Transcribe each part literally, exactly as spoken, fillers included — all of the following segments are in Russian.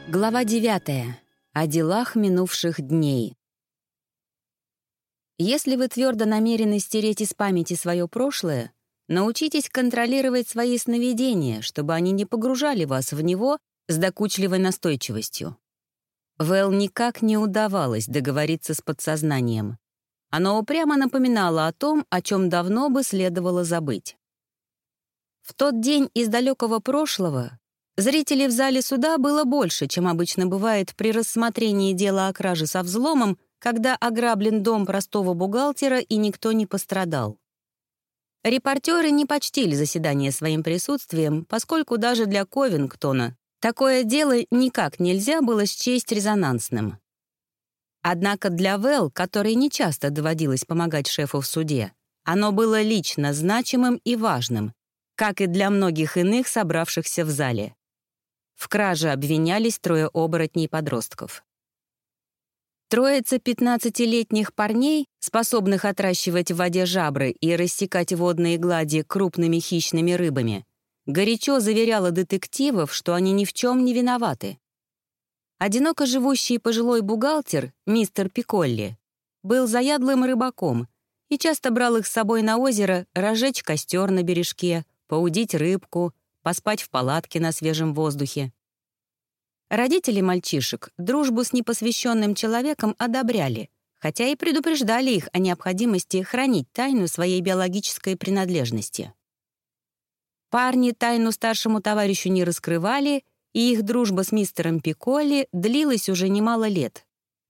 Глава девятая. О делах минувших дней. Если вы твердо намерены стереть из памяти свое прошлое, научитесь контролировать свои сновидения, чтобы они не погружали вас в него с докучливой настойчивостью. Вэл никак не удавалось договориться с подсознанием. Оно упрямо напоминало о том, о чем давно бы следовало забыть. В тот день из далекого прошлого зрителей в зале суда было больше, чем обычно бывает при рассмотрении дела о краже со взломом, когда ограблен дом простого бухгалтера и никто не пострадал. Репортеры не почтили заседание своим присутствием, поскольку даже для Ковингтона такое дело никак нельзя было счесть резонансным. Однако для Вэл, которой нечасто доводилось помогать шефу в суде, оно было лично значимым и важным, как и для многих иных, собравшихся в зале. В краже обвинялись трое оборотней-подростков. Троица пятнадцатилетних парней, способных отращивать в воде жабры и рассекать водные глади крупными хищными рыбами, горячо заверяла детективов, что они ни в чем не виноваты. Одиноко живущий пожилой бухгалтер, мистер Пиколли, был заядлым рыбаком и часто брал их с собой на озеро разжечь костер на бережке, поудить рыбку, поспать в палатке на свежем воздухе. Родители мальчишек дружбу с непосвященным человеком одобряли, хотя и предупреждали их о необходимости хранить тайну своей биологической принадлежности. Парни тайну старшему товарищу не раскрывали, и их дружба с мистером Пиколли длилась уже немало лет.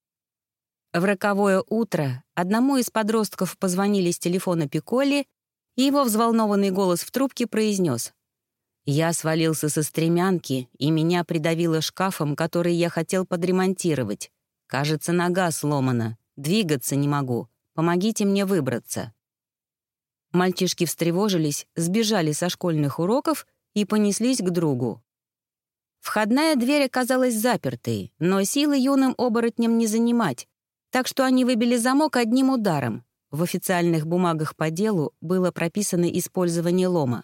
В роковое утро одному из подростков позвонили с телефона Пиколли, и его взволнованный голос в трубке произнес: «Я свалился со стремянки, и меня придавило шкафом, который я хотел подремонтировать. Кажется, нога сломана, двигаться не могу. Помогите мне выбраться». Мальчишки встревожились, сбежали со школьных уроков и понеслись к другу. Входная дверь оказалась запертой, но силы юным оборотням не занимать, так что они выбили замок одним ударом. В официальных бумагах по делу было прописано использование лома.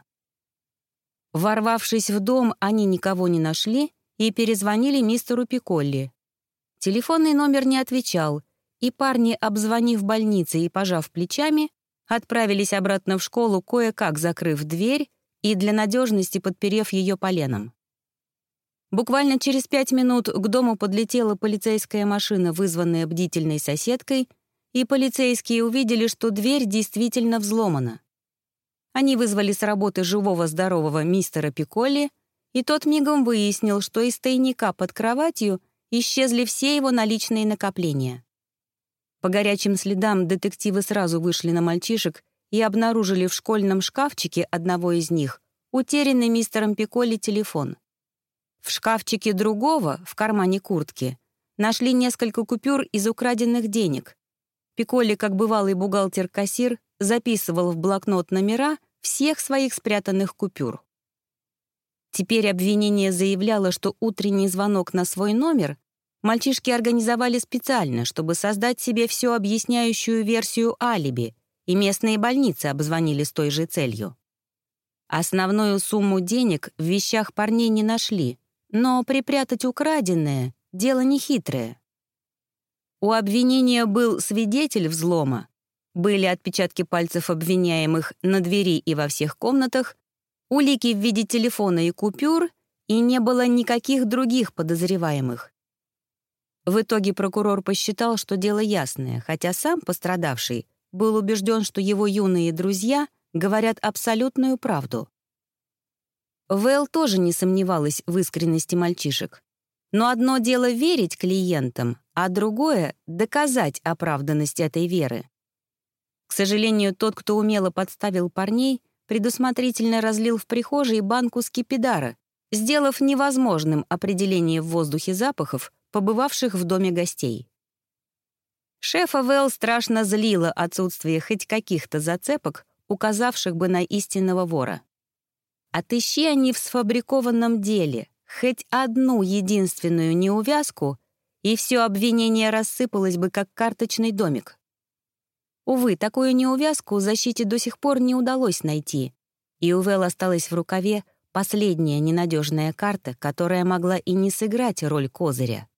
Ворвавшись в дом, они никого не нашли и перезвонили мистеру Пиколли. Телефонный номер не отвечал, и парни, обзвонив больницы и пожав плечами, отправились обратно в школу, кое-как закрыв дверь и для надежности подперев ее поленом. Буквально через пять минут к дому подлетела полицейская машина, вызванная бдительной соседкой, и полицейские увидели, что дверь действительно взломана. Они вызвали с работы живого здорового мистера Пиколли, и тот мигом выяснил, что из тайника под кроватью исчезли все его наличные накопления. По горячим следам детективы сразу вышли на мальчишек и обнаружили в школьном шкафчике одного из них утерянный мистером Пиколли телефон. В шкафчике другого, в кармане куртки, нашли несколько купюр из украденных денег. Пиколли, как бывалый бухгалтер-кассир, записывал в блокнот номера всех своих спрятанных купюр. Теперь обвинение заявляло, что утренний звонок на свой номер мальчишки организовали специально, чтобы создать себе всю объясняющую версию алиби, и местные больницы обзвонили с той же целью. Основную сумму денег в вещах парней не нашли, но припрятать украденное — дело нехитрое. У обвинения был свидетель взлома, были отпечатки пальцев обвиняемых на двери и во всех комнатах, улики в виде телефона и купюр, и не было никаких других подозреваемых. В итоге прокурор посчитал, что дело ясное, хотя сам пострадавший был убежден, что его юные друзья говорят абсолютную правду. Вэл тоже не сомневалась в искренности мальчишек. Но одно дело верить клиентам, а другое — доказать оправданность этой веры. К сожалению, тот, кто умело подставил парней, предусмотрительно разлил в прихожей банку скипидара, сделав невозможным определение в воздухе запахов, побывавших в доме гостей. Шефа Вэл страшно злило отсутствие хоть каких-то зацепок, указавших бы на истинного вора. Отыщи они в сфабрикованном деле хоть одну единственную неувязку, и все обвинение рассыпалось бы, как карточный домик. Увы, такую неувязку защите до сих пор не удалось найти, и у Вэл осталась в рукаве последняя ненадежная карта, которая могла и не сыграть роль козыря.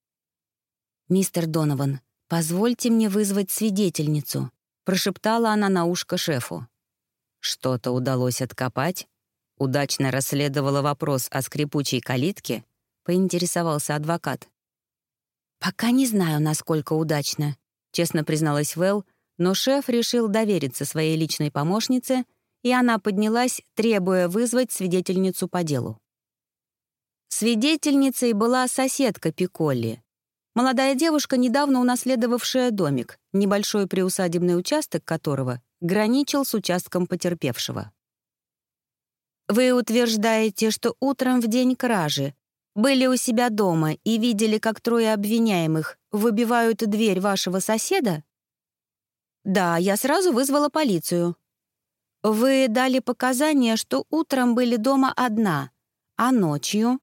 «Мистер Донован, позвольте мне вызвать свидетельницу», — прошептала она на ушко шефу. «Что-то удалось откопать? Удачно расследовала вопрос о скрипучей калитке?» — поинтересовался адвокат. «Пока не знаю, насколько удачно», — честно призналась Вэл, но шеф решил довериться своей личной помощнице, и она поднялась, требуя вызвать свидетельницу по делу. Свидетельницей была соседка Пиколли. Молодая девушка, недавно унаследовавшая домик, небольшой приусадебный участок которого граничил с участком потерпевшего. «Вы утверждаете, что утром в день кражи были у себя дома и видели, как трое обвиняемых выбивают дверь вашего соседа?» «Да, я сразу вызвала полицию». «Вы дали показания, что утром были дома одна, а ночью?»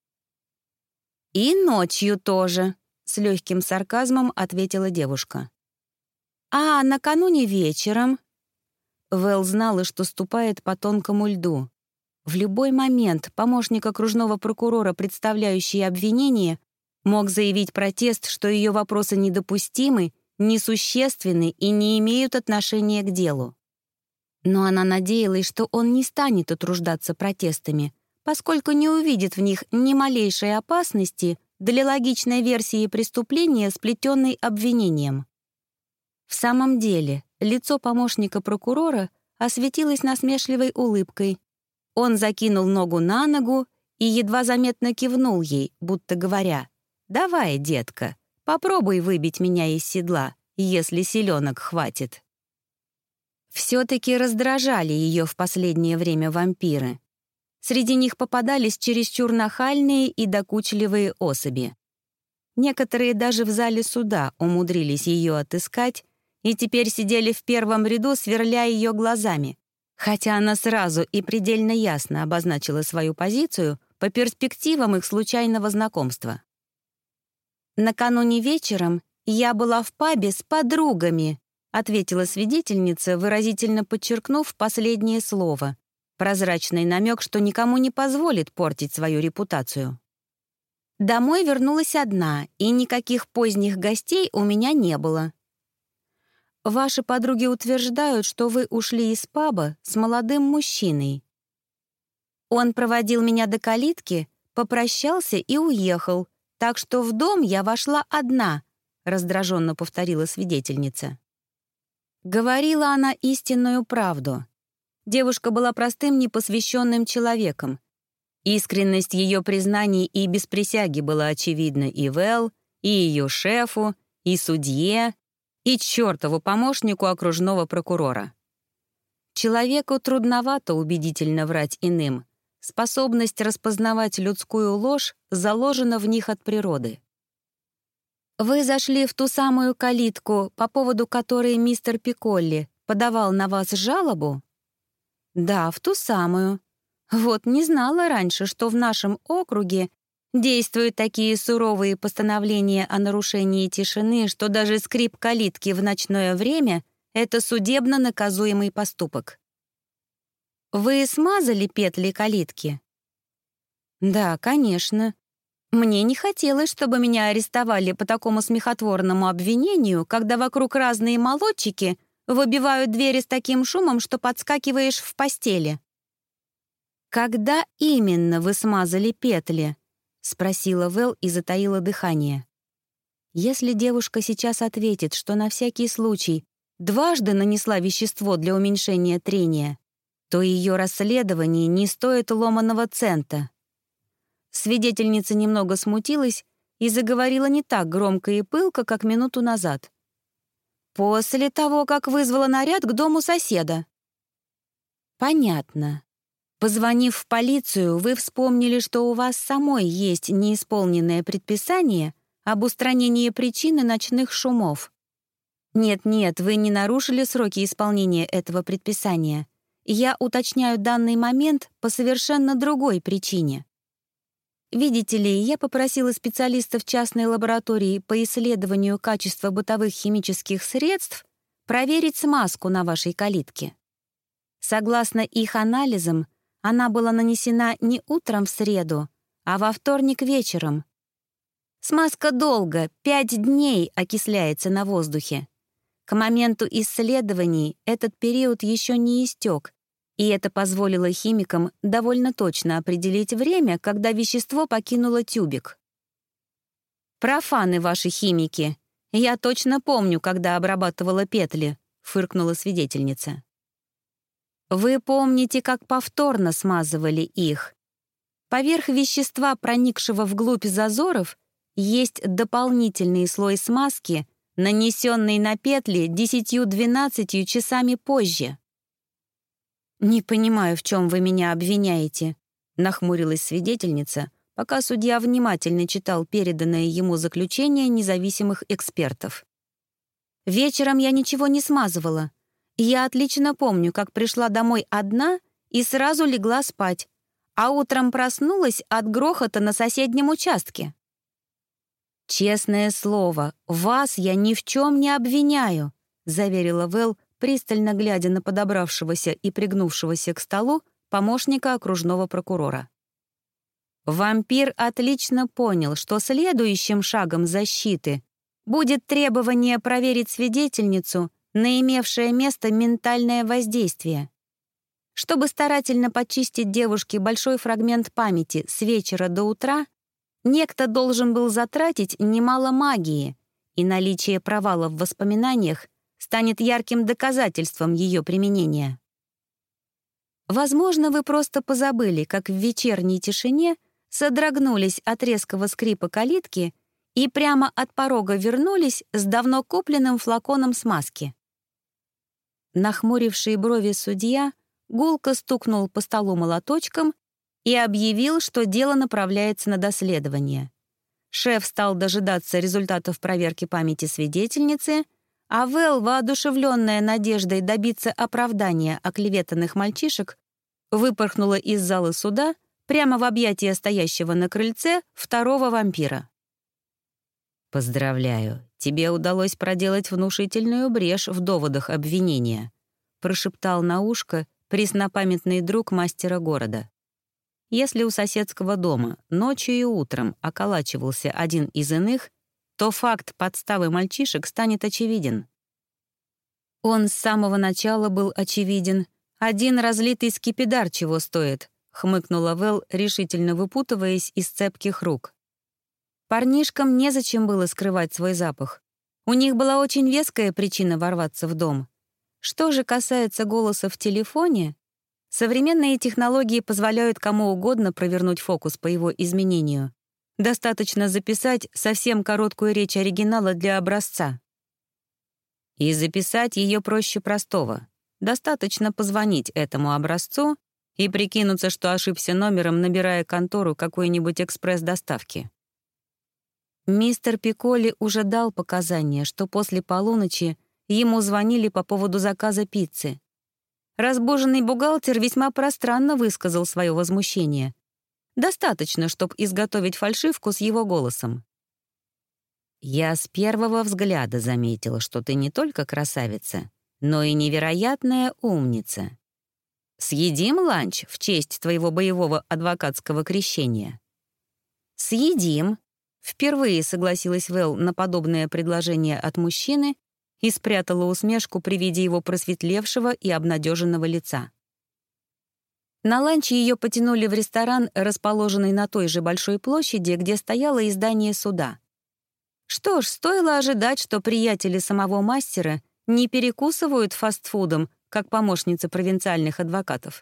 «И ночью тоже», — с легким сарказмом ответила девушка. «А накануне вечером?» Вэл знала, что ступает по тонкому льду. В любой момент помощник окружного прокурора, представляющий обвинение, мог заявить протест, что ее вопросы недопустимы, несущественны и не имеют отношения к делу. Но она надеялась, что он не станет утруждаться протестами, поскольку не увидит в них ни малейшей опасности для логичной версии преступления, сплетенной обвинением. В самом деле, лицо помощника прокурора осветилось насмешливой улыбкой. Он закинул ногу на ногу и едва заметно кивнул ей, будто говоря: «Давай, детка, попробуй выбить меня из седла, если силенок хватит». Все-таки раздражали ее в последнее время вампиры. Среди них попадались чересчур нахальные и докучливые особи. Некоторые даже в зале суда умудрились ее отыскать и теперь сидели в первом ряду, сверля ее глазами, хотя она сразу и предельно ясно обозначила свою позицию по перспективам их случайного знакомства. «Накануне вечером я была в пабе с подругами», ответила свидетельница, выразительно подчеркнув последнее слово, прозрачный намек, что никому не позволит портить свою репутацию. «Домой вернулась одна, и никаких поздних гостей у меня не было». «Ваши подруги утверждают, что вы ушли из паба с молодым мужчиной». «Он проводил меня до калитки, попрощался и уехал, так что в дом я вошла одна», раздраженно повторила свидетельница. Говорила она истинную правду. Девушка была простым, непосвященным человеком. Искренность ее признаний и без присяги была очевидна и Вэл, и ее шефу, и судье, и чертову помощнику окружного прокурора. Человеку трудновато убедительно врать иным. Способность распознавать людскую ложь заложена в них от природы. «Вы зашли в ту самую калитку, по поводу которой мистер Пиколли подавал на вас жалобу?» «Да, в ту самую. Вот не знала раньше, что в нашем округе действуют такие суровые постановления о нарушении тишины, что даже скрип калитки в ночное время — это судебно наказуемый поступок». «Вы смазали петли калитки?» «Да, конечно. Мне не хотелось, чтобы меня арестовали по такому смехотворному обвинению, когда вокруг разные молодчики выбивают двери с таким шумом, что подскакиваешь в постели». «Когда именно вы смазали петли?» — спросила Вэл и затаила дыхание. Если девушка сейчас ответит, что на всякий случай дважды нанесла вещество для уменьшения трения, то ее расследование не стоит ломаного цента. Свидетельница немного смутилась и заговорила не так громко и пылко, как минуту назад. «После того, как вызвала наряд к дому соседа». «Понятно. Позвонив в полицию, вы вспомнили, что у вас самой есть неисполненное предписание об устранении причины ночных шумов. Нет-нет, вы не нарушили сроки исполнения этого предписания. Я уточняю данный момент по совершенно другой причине. Видите ли, я попросила специалистов частной лаборатории по исследованию качества бытовых химических средств проверить смазку на вашей калитке. Согласно их анализам, она была нанесена не утром в среду, а во вторник вечером. Смазка долго, пять дней, окисляется на воздухе. К моменту исследований этот период еще не истек, и это позволило химикам довольно точно определить время, когда вещество покинуло тюбик. «Профаны ваши химики. Я точно помню, когда обрабатывала петли», — фыркнула свидетельница. «Вы помните, как повторно смазывали их? Поверх вещества, проникшего вглубь зазоров, есть дополнительный слой смазки, нанесенный на петли десятью-двенадцатью часами позже». «Не понимаю, в чем вы меня обвиняете», — нахмурилась свидетельница, пока судья внимательно читал переданное ему заключение независимых экспертов. «Вечером я ничего не смазывала. Я отлично помню, как пришла домой одна и сразу легла спать, а утром проснулась от грохота на соседнем участке». «Честное слово, вас я ни в чем не обвиняю», — заверила Вэл, пристально глядя на подобравшегося и пригнувшегося к столу помощника окружного прокурора. Вампир отлично понял, что следующим шагом защиты будет требование проверить свидетельницу на имевшее место ментальное воздействие. Чтобы старательно почистить девушке большой фрагмент памяти с вечера до утра, некто должен был затратить немало магии, и наличие провала в воспоминаниях станет ярким доказательством ее применения. Возможно, вы просто позабыли, как в вечерней тишине содрогнулись от резкого скрипа калитки и прямо от порога вернулись с давно купленным флаконом смазки. Нахмуривший брови судья гулко стукнул по столу молоточком и объявил, что дело направляется на доследование. Шеф стал дожидаться результатов проверки памяти свидетельницы, а Вэл, воодушевленная надеждой добиться оправдания оклеветанных мальчишек, выпорхнула из зала суда прямо в объятия стоящего на крыльце второго вампира. «Поздравляю, тебе удалось проделать внушительную брешь в доводах обвинения», прошептал на ушко преснопамятный друг мастера города. Если у соседского дома ночью и утром околачивался один из иных, то факт подставы мальчишек станет очевиден. Он с самого начала был очевиден. Один разлитый скипидар чего стоит, хмыкнула Вэл, решительно выпутываясь из цепких рук. Парнишкам незачем было скрывать свой запах. У них была очень веская причина ворваться в дом. Что же касается голоса в телефоне, современные технологии позволяют кому угодно провернуть фокус по его изменению. Достаточно записать совсем короткую речь оригинала для образца. И записать ее проще простого. Достаточно позвонить этому образцу и прикинуться, что ошибся номером, набирая контору какой-нибудь экспресс-доставки. Мистер Пикколи уже дал показания, что после полуночи ему звонили по поводу заказа пиццы. Разбуженный бухгалтер весьма пространно высказал свое возмущение. Достаточно, чтобы изготовить фальшивку с его голосом. «Я с первого взгляда заметила, что ты не только красавица, но и невероятная умница. Съедим ланч в честь твоего боевого адвокатского крещения?» «Съедим», — впервые согласилась Вэл на подобное предложение от мужчины и спрятала усмешку при виде его просветлевшего и обнадеженного лица. На ланч ее потянули в ресторан, расположенный на той же большой площади, где стояло и здание суда. Что ж, стоило ожидать, что приятели самого мастера не перекусывают фастфудом, как помощницы провинциальных адвокатов.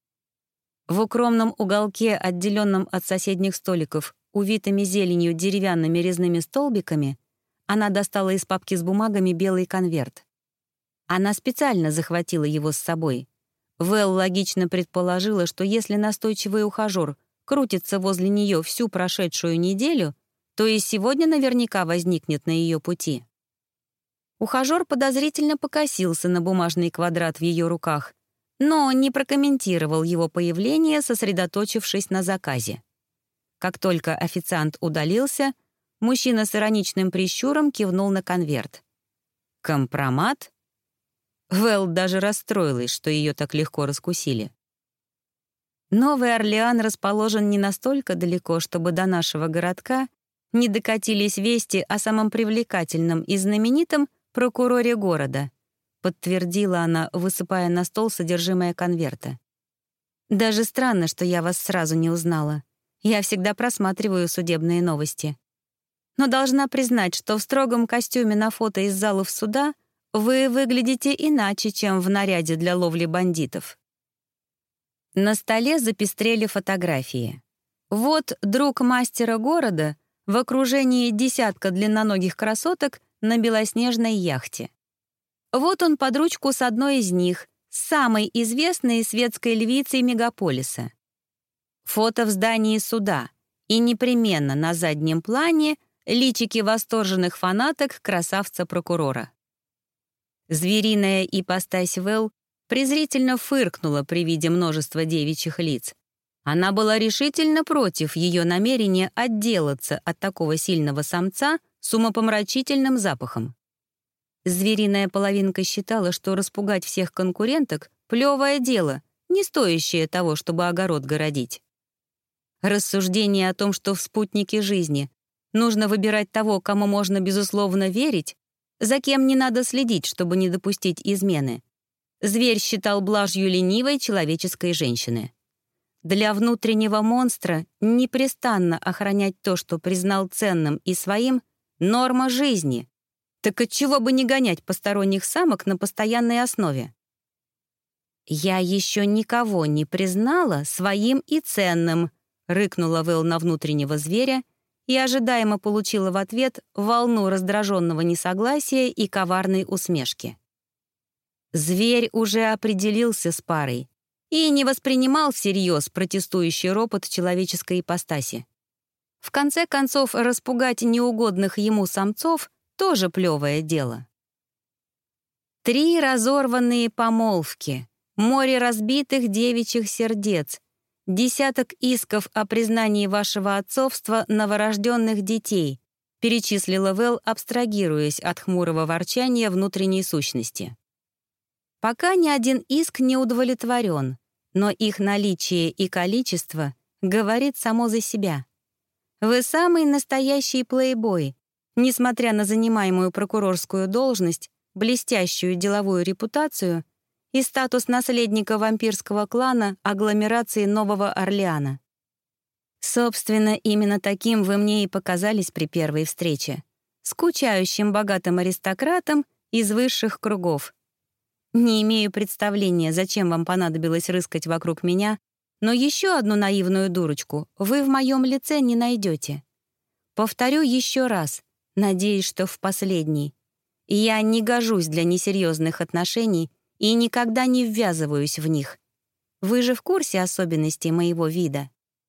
В укромном уголке, отделенном от соседних столиков, увитыми зеленью деревянными резными столбиками, она достала из папки с бумагами белый конверт. Она специально захватила его с собой. Вэл логично предположила, что если настойчивый ухажёр крутится возле нее всю прошедшую неделю, то и сегодня наверняка возникнет на ее пути. Ухажёр подозрительно покосился на бумажный квадрат в ее руках, но не прокомментировал его появление, сосредоточившись на заказе. Как только официант удалился, мужчина с ироничным прищуром кивнул на конверт. «Компромат?» Вэл даже расстроилась, что ее так легко раскусили. Новый Орлеан расположен не настолько далеко, чтобы до нашего городка не докатились вести о самом привлекательном и знаменитом прокуроре города, подтвердила она, высыпая на стол содержимое конверта. Даже странно, что я вас сразу не узнала. Я всегда просматриваю судебные новости. Но должна признать, что в строгом костюме на фото из залов суда вы выглядите иначе, чем в наряде для ловли бандитов. На столе запестрели фотографии. Вот друг мастера города в окружении десятка длинноногих красоток на белоснежной яхте. Вот он под ручку с одной из них, самой известной светской львицей мегаполиса. Фото в здании суда, и непременно на заднем плане личики восторженных фанаток красавца-прокурора. Звериная ипостась Вэл презрительно фыркнула при виде множества девичьих лиц. Она была решительно против ее намерения отделаться от такого сильного самца с умопомрачительным запахом. Звериная половинка считала, что распугать всех конкуренток — плевое дело, не стоящее того, чтобы огород городить. Рассуждение о том, что в спутнике жизни нужно выбирать того, кому можно безусловно верить, за кем не надо следить, чтобы не допустить измены, зверь считал блажью ленивой человеческой женщины. Для внутреннего монстра непрестанно охранять то, что признал ценным и своим, норма жизни. Так отчего бы не гонять посторонних самок на постоянной основе? «Я еще никого не признала своим и ценным», рыкнула Вэл на внутреннего зверя и ожидаемо получила в ответ волну раздраженного несогласия и коварной усмешки. Зверь уже определился с парой и не воспринимал всерьез протестующий ропот человеческой ипостаси. В конце концов, распугать неугодных ему самцов — тоже плевое дело. Три разорванные помолвки, море разбитых девичьих сердец, десяток исков о признании вашего отцовства новорожденных детей, перечислила Вэл, абстрагируясь от хмурого ворчания внутренней сущности. Пока ни один иск не удовлетворен, но их наличие и количество говорит само за себя. Вы самый настоящий плейбой, несмотря на занимаемую прокурорскую должность, блестящую деловую репутацию и статус наследника вампирского клана агломерации Нового Орлеана. Собственно, именно таким вы мне и показались при первой встрече, скучающим богатым аристократом из высших кругов. Не имею представления, зачем вам понадобилось рыскать вокруг меня, но еще одну наивную дурочку вы в моем лице не найдете. Повторю еще раз, надеюсь, что в последний. Я не гожусь для несерьезных отношений и никогда не ввязываюсь в них. Вы же в курсе особенностей моего вида?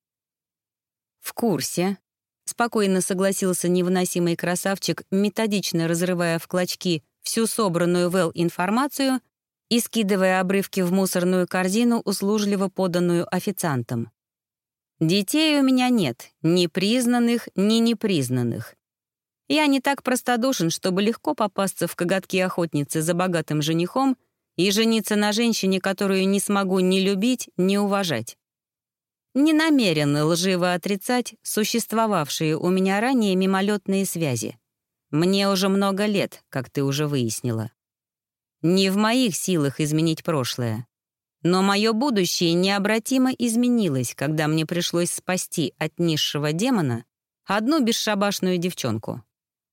В курсе. Спокойно согласился невыносимый красавчик, методично разрывая в клочки всю собранную Вэл информацию и скидывая обрывки в мусорную корзину, услужливо поданную официантом. «Детей у меня нет, ни признанных, ни непризнанных. Я не так простодушен, чтобы легко попасться в коготки охотницы за богатым женихом и жениться на женщине, которую не смогу ни любить, ни уважать. Не намерен лживо отрицать существовавшие у меня ранее мимолетные связи. Мне уже много лет, как ты уже выяснила. Не в моих силах изменить прошлое. Но мое будущее необратимо изменилось, когда мне пришлось спасти от низшего демона одну бесшабашную девчонку.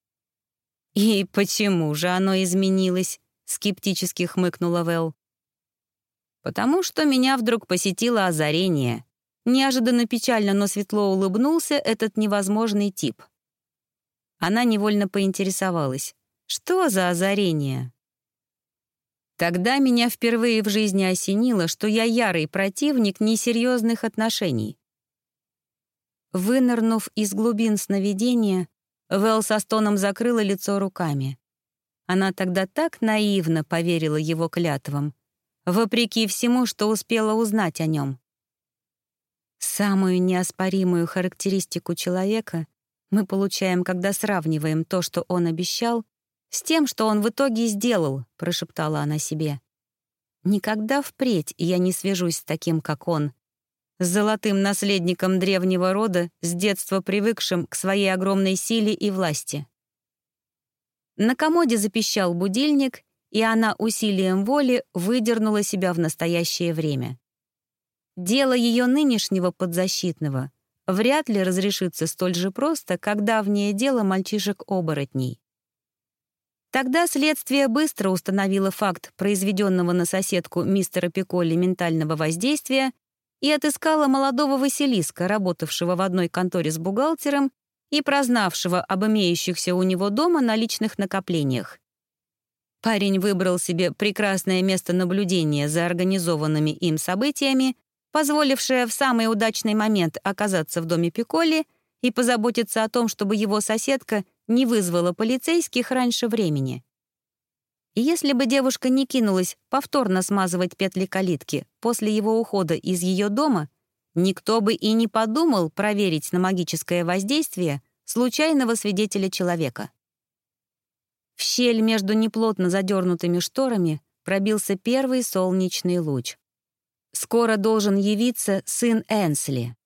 «И почему же оно изменилось?» — скептически хмыкнула Вэл. «Потому что меня вдруг посетило озарение». Неожиданно печально, но светло улыбнулся этот невозможный тип. Она невольно поинтересовалась. «Что за озарение?» Тогда меня впервые в жизни осенило, что я ярый противник несерьезных отношений. Вынырнув из глубин сновидения, Вэл со стоном закрыла лицо руками. Она тогда так наивно поверила его клятвам, вопреки всему, что успела узнать о нем. Самую неоспоримую характеристику человека мы получаем, когда сравниваем то, что он обещал, с тем, что он в итоге сделал, прошептала она себе. Никогда впредь я не свяжусь с таким, как он. с золотым наследником древнего рода, с детства привыкшим к своей огромной силе и власти. На комоде запищал будильник, и она усилием воли выдернула себя в настоящее время. Дело ее нынешнего подзащитного вряд ли разрешится столь же просто, как давнее дело мальчишек-оборотней. Тогда следствие быстро установило факт произведенного на соседку мистера Пиколли ментального воздействия и отыскало молодого Василиска, работавшего в одной конторе с бухгалтером и прознавшего об имеющихся у него дома наличных накоплениях. Парень выбрал себе прекрасное место наблюдения за организованными им событиями, позволившее в самый удачный момент оказаться в доме Пиколли и позаботиться о том, чтобы его соседка не вызвала полицейских раньше времени. И если бы девушка не кинулась повторно смазывать петли калитки после его ухода из ее дома, никто бы и не подумал проверить на магическое воздействие случайного свидетеля человека. В щель между неплотно задернутыми шторами пробился первый солнечный луч. Скоро должен явиться сын Энсли.